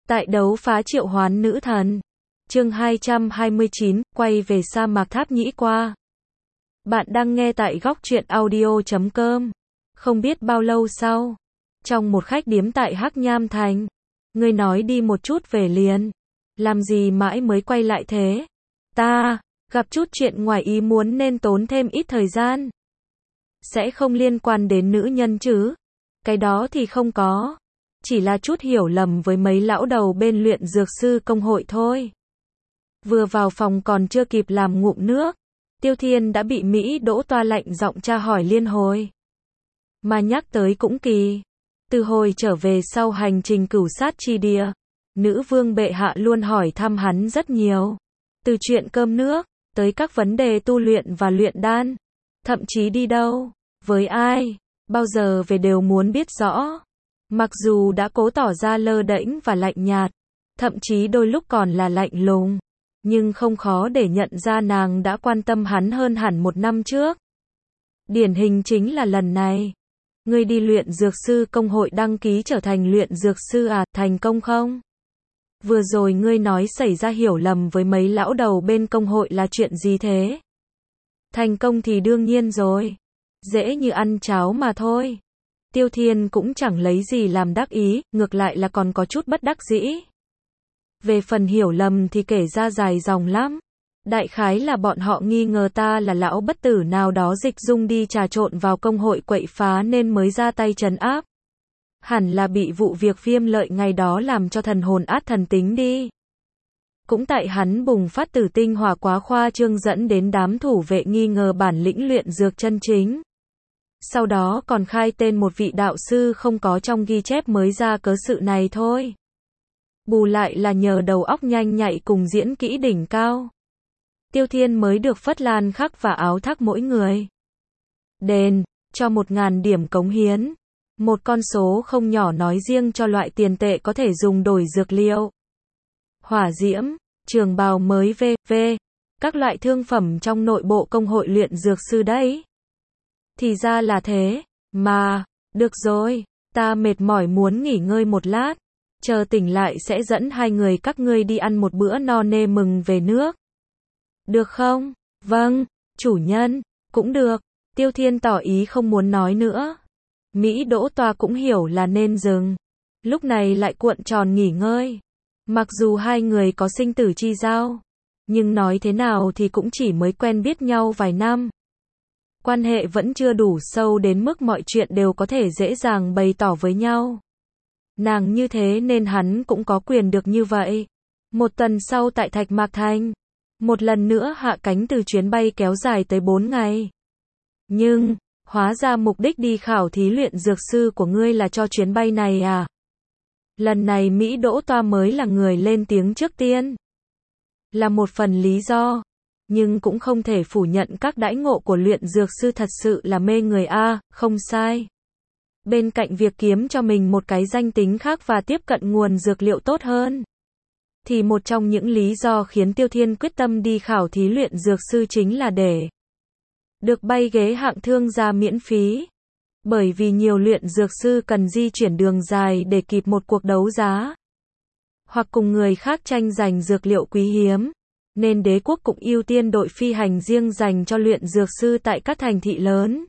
Tại đấu phá triệu hoán nữ thần. Chương 229, quay về sa mạc Tháp Nhĩ qua. Bạn đang nghe tại góc truyện audio.com. Không biết bao lâu sau, trong một khách điếm tại Hắc Nham Thành, ngươi nói đi một chút về liền. Làm gì mãi mới quay lại thế? Ta gặp chút chuyện ngoài ý muốn nên tốn thêm ít thời gian. Sẽ không liên quan đến nữ nhân chứ? Cái đó thì không có. Chỉ là chút hiểu lầm với mấy lão đầu bên luyện dược sư công hội thôi. Vừa vào phòng còn chưa kịp làm ngụm nước, Tiêu Thiên đã bị Mỹ Đỗ toa lạnh giọng tra hỏi liên hồi. Mà nhắc tới cũng kỳ. Từ hồi trở về sau hành trình cửu sát chi địa, nữ vương bệ hạ luôn hỏi thăm hắn rất nhiều. Từ chuyện cơm nước, tới các vấn đề tu luyện và luyện đan. Thậm chí đi đâu, với ai, bao giờ về đều muốn biết rõ. Mặc dù đã cố tỏ ra lơ đễnh và lạnh nhạt, thậm chí đôi lúc còn là lạnh lùng, nhưng không khó để nhận ra nàng đã quan tâm hắn hơn hẳn một năm trước. Điển hình chính là lần này. Ngươi đi luyện dược sư công hội đăng ký trở thành luyện dược sư à, thành công không? Vừa rồi ngươi nói xảy ra hiểu lầm với mấy lão đầu bên công hội là chuyện gì thế? Thành công thì đương nhiên rồi. Dễ như ăn cháo mà thôi. Tiêu Thiên cũng chẳng lấy gì làm đắc ý, ngược lại là còn có chút bất đắc dĩ. Về phần hiểu lầm thì kể ra dài dòng lắm. Đại khái là bọn họ nghi ngờ ta là lão bất tử nào đó dịch dung đi trà trộn vào công hội quậy phá nên mới ra tay trấn áp. Hẳn là bị vụ việc Viêm Lợi ngày đó làm cho thần hồn át thần tính đi. Cũng tại hắn bùng phát tử tinh hỏa quá khoa trương dẫn đến đám thủ vệ nghi ngờ bản lĩnh luyện dược chân chính. Sau đó còn khai tên một vị đạo sư không có trong ghi chép mới ra cớ sự này thôi. Bù lại là nhờ đầu óc nhanh nhạy cùng diễn kỹ đỉnh cao. Tiêu Thiên mới được phất lan khắc và áo thác mỗi người. Đền, cho 1.000 điểm cống hiến. Một con số không nhỏ nói riêng cho loại tiền tệ có thể dùng đổi dược liệu. Hỏa diễm, trường bào mới v.v. Các loại thương phẩm trong nội bộ công hội luyện dược sư đấy. Thì ra là thế, mà, được rồi, ta mệt mỏi muốn nghỉ ngơi một lát, chờ tỉnh lại sẽ dẫn hai người các ngươi đi ăn một bữa no nê mừng về nước. Được không? Vâng, chủ nhân, cũng được. Tiêu Thiên tỏ ý không muốn nói nữa. Mỹ Đỗ toa cũng hiểu là nên dừng. Lúc này lại cuộn tròn nghỉ ngơi. Mặc dù hai người có sinh tử chi giao, nhưng nói thế nào thì cũng chỉ mới quen biết nhau vài năm. Quan hệ vẫn chưa đủ sâu đến mức mọi chuyện đều có thể dễ dàng bày tỏ với nhau. Nàng như thế nên hắn cũng có quyền được như vậy. Một tuần sau tại Thạch Mạc Thành, một lần nữa hạ cánh từ chuyến bay kéo dài tới 4 ngày. Nhưng, hóa ra mục đích đi khảo thí luyện dược sư của ngươi là cho chuyến bay này à? Lần này Mỹ Đỗ toa mới là người lên tiếng trước tiên. Là một phần lý do. Nhưng cũng không thể phủ nhận các đãi ngộ của luyện dược sư thật sự là mê người a, không sai. Bên cạnh việc kiếm cho mình một cái danh tính khác và tiếp cận nguồn dược liệu tốt hơn, thì một trong những lý do khiến Tiêu Thiên quyết tâm đi khảo thí luyện dược sư chính là để được bay ghế hạng thương gia miễn phí. Bởi vì nhiều luyện dược sư cần di chuyển đường dài để kịp một cuộc đấu giá, hoặc cùng người khác tranh giành dược liệu quý hiếm. Nên đế quốc cũng ưu tiên đội phi hành riêng dành cho luyện dược sư tại các thành thị lớn.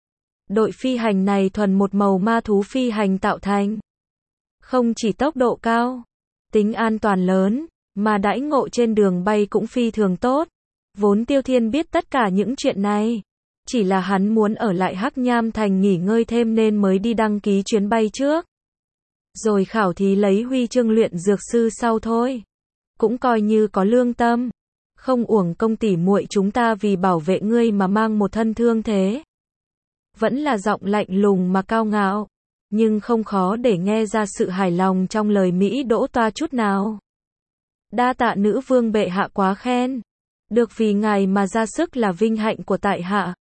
Đội phi hành này thuần một màu ma thú phi hành tạo thành. Không chỉ tốc độ cao, tính an toàn lớn, mà đãi ngộ trên đường bay cũng phi thường tốt. Vốn Tiêu Thiên biết tất cả những chuyện này. Chỉ là hắn muốn ở lại Hắc Nham Thành nghỉ ngơi thêm nên mới đi đăng ký chuyến bay trước. Rồi khảo thí lấy huy chương luyện dược sư sau thôi. Cũng coi như có lương tâm. Không uổng công tỉ muội chúng ta vì bảo vệ ngươi mà mang một thân thương thế. Vẫn là giọng lạnh lùng mà cao ngạo. Nhưng không khó để nghe ra sự hài lòng trong lời Mỹ Đỗ toa chút nào. Đa tạ nữ vương bệ hạ quá khen. Được vì ngài mà ra sức là vinh hạnh của tại hạ.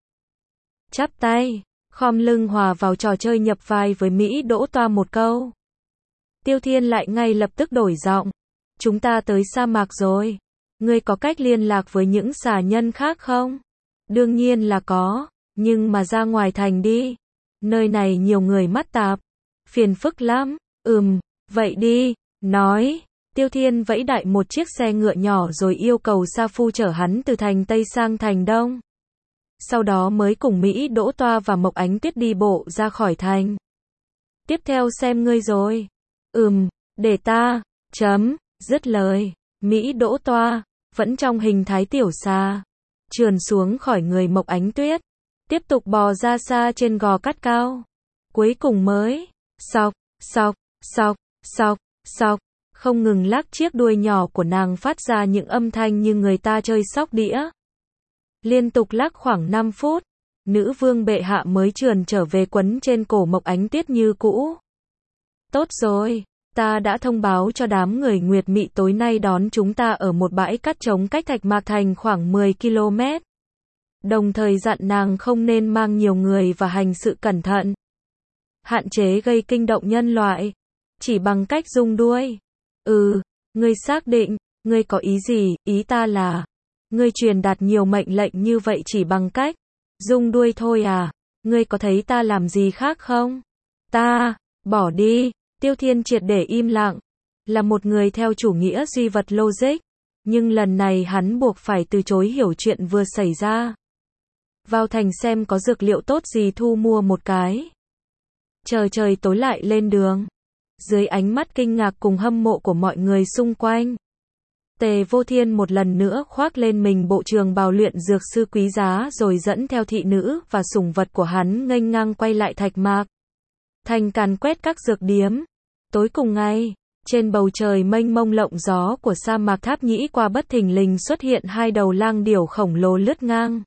Chắp tay, khom lưng hòa vào trò chơi nhập vai với Mỹ Đỗ toa một câu. Tiêu Thiên lại ngay lập tức đổi giọng. Chúng ta tới sa mạc rồi. Ngươi có cách liên lạc với những xà nhân khác không? Đương nhiên là có, nhưng mà ra ngoài thành đi. Nơi này nhiều người mắt tạp. Phiền phức lắm. Vậy đi, nói. Tiêu Thiên vẫy đại một chiếc xe ngựa nhỏ rồi yêu cầu Sa Phu chở hắn từ thành Tây sang thành Đông. Sau đó mới cùng Mỹ Đỗ Toa và Mộc Ánh Tuyết đi bộ ra khỏi thành. Tiếp theo xem ngươi rồi. Để ta. Dứt lời. Mỹ Đỗ Toa, vẫn trong hình thái tiểu xà, trườn xuống khỏi người Mộc Ánh Tuyết, tiếp tục bò ra xa trên gò cát cao. Cuối cùng mới, sọc, sọc, sọc, sọc, sọc, không ngừng lắc chiếc đuôi nhỏ của nàng phát ra những âm thanh như người ta chơi sóc đĩa. Liên tục lắc khoảng 5 phút, nữ vương bệ hạ mới trườn trở về quấn trên cổ Mộc Ánh Tuyết như cũ. Tốt rồi, ta đã thông báo cho đám người Nguyệt Mị tối nay đón chúng ta ở một bãi cát trống cách Thạch Mạc Thành khoảng 10 km. Đồng thời dặn nàng không nên mang nhiều người và hành sự cẩn thận. Hạn chế gây kinh động nhân loại. Chỉ bằng cách rung đuôi. Ngươi xác định, ngươi có ý gì? Ý ta là, ngươi truyền đạt nhiều mệnh lệnh như vậy chỉ bằng cách rung đuôi thôi à? Ngươi có thấy ta làm gì khác không? Bỏ đi. Tiêu Thiên triệt để im lặng. Là một người theo chủ nghĩa duy vật logic. Nhưng lần này hắn buộc phải từ chối hiểu chuyện vừa xảy ra. Vào thành xem có dược liệu tốt gì thu mua một cái. Chờ trời tối lại lên đường. Dưới ánh mắt kinh ngạc cùng hâm mộ của mọi người xung quanh, Tề Vô Thiên một lần nữa khoác lên mình bộ trường bào luyện dược sư quý giá rồi dẫn theo thị nữ và sủng vật của hắn nghênh ngang quay lại Thạch Mạc Thành càn quét các dược điếm. Tối cùng ngày, trên bầu trời mênh mông lộng gió của sa mạc Tháp Nhĩ Qua bất thình lình xuất hiện hai đầu lang điểu khổng lồ lướt ngang.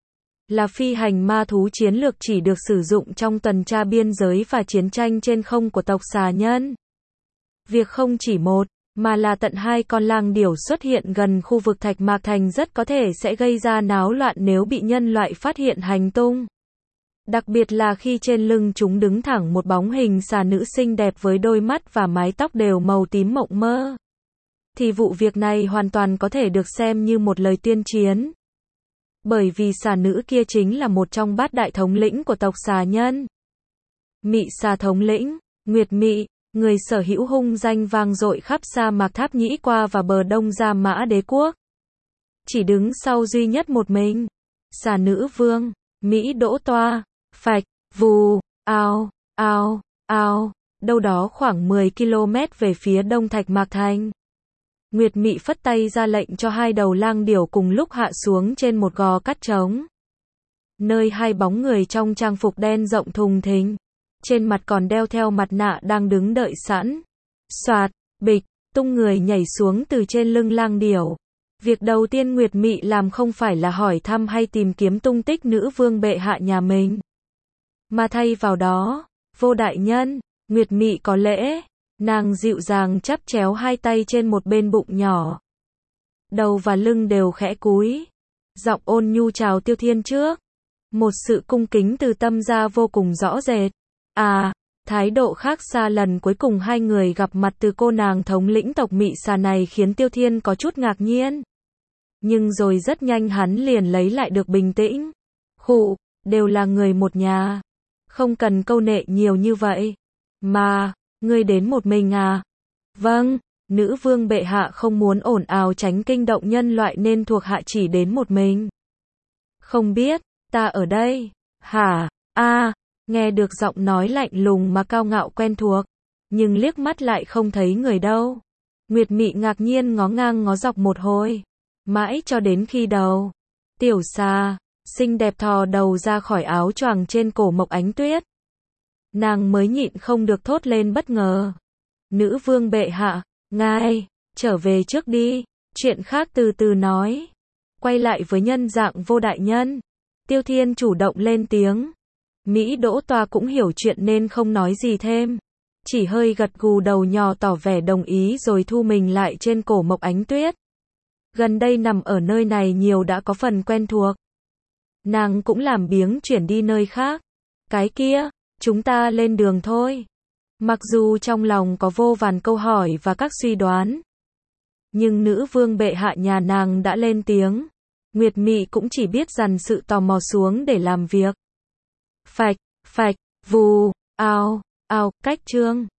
Là phi hành ma thú chiến lược chỉ được sử dụng trong tuần tra biên giới và chiến tranh trên không của tộc xà nhân. Việc không chỉ một, mà là tận hai con lang điểu xuất hiện gần khu vực Thạch Mạc Thành rất có thể sẽ gây ra náo loạn nếu bị nhân loại phát hiện hành tung. Đặc biệt là khi trên lưng chúng đứng thẳng một bóng hình xà nữ xinh đẹp với đôi mắt và mái tóc đều màu tím mộng mơ. Thì vụ việc này hoàn toàn có thể được xem như một lời tuyên chiến. Bởi vì xà nữ kia chính là một trong bát đại thống lĩnh của tộc xà nhân. Mị xà thống lĩnh, Nguyệt Mị, người sở hữu hung danh vang dội khắp sa mạc Tháp Nhĩ Qua và bờ đông Gia Mã Đế quốc. Chỉ đứng sau duy nhất một mình. Xà nữ vương, Mỹ Đỗ Toa, phạch, vù, ao, ao, ao, đâu đó khoảng 10 km về phía đông Thạch Mạc Thành. Nguyệt Mị phất tay ra lệnh cho hai đầu lang điểu cùng lúc hạ xuống trên một gò cát trống. Nơi hai bóng người trong trang phục đen rộng thùng thình, trên mặt còn đeo theo mặt nạ đang đứng đợi sẵn. Soạt, bịch, tung người nhảy xuống từ trên lưng lang điểu. Việc đầu tiên Nguyệt Mị làm không phải là hỏi thăm hay tìm kiếm tung tích nữ vương bệ hạ nhà mình, mà thay vào đó, vô đại nhân, Nguyệt Mị có lễ. Nàng dịu dàng chắp chéo hai tay trên một bên bụng nhỏ. Đầu và lưng đều khẽ cúi. Giọng ôn nhu chào Tiêu Thiên trước. Một sự cung kính từ tâm ra vô cùng rõ rệt. Thái độ khác xa lần cuối cùng hai người gặp mặt từ cô nàng thống lĩnh tộc Mị xà này khiến Tiêu Thiên có chút ngạc nhiên. Nhưng rồi rất nhanh hắn liền lấy lại được bình tĩnh. Đều là người một nhà. Không cần câu nệ nhiều như vậy. Mà, ngươi đến một mình à? Vâng, nữ vương bệ hạ không muốn ồn ào tránh kinh động nhân loại nên thuộc hạ chỉ đến một mình. Không biết, ta ở đây. Hả? Nghe được giọng nói lạnh lùng mà cao ngạo quen thuộc, nhưng liếc mắt lại không thấy người đâu. Nguyệt Mị ngạc nhiên ngó ngang ngó dọc một hồi, mãi cho đến khi đầu tiểu xà xinh đẹp thò đầu ra khỏi áo choàng trên cổ Mộc Ánh Tuyết, nàng mới nhịn không được thốt lên bất ngờ. Nữ vương bệ hạ, ngài trở về trước đi, chuyện khác từ từ nói. Quay lại với nhân dạng vô đại nhân, Tiêu Thiên chủ động lên tiếng. Mỹ Đỗ Toa cũng hiểu chuyện nên không nói gì thêm, chỉ hơi gật gù đầu nhỏ tỏ vẻ đồng ý rồi thu mình lại trên cổ Mộc Ánh Tuyết. Gần đây nằm ở nơi này nhiều đã có phần quen thuộc. Nàng cũng làm biếng chuyển đi nơi khác. Cái kia, chúng ta lên đường thôi. Mặc dù trong lòng có vô vàn câu hỏi và các suy đoán, nhưng nữ vương bệ hạ nhà nàng đã lên tiếng. Nguyệt Mị cũng chỉ biết dằn sự tò mò xuống để làm việc. Phạch, phạch, vù, ao, ao, cách chương.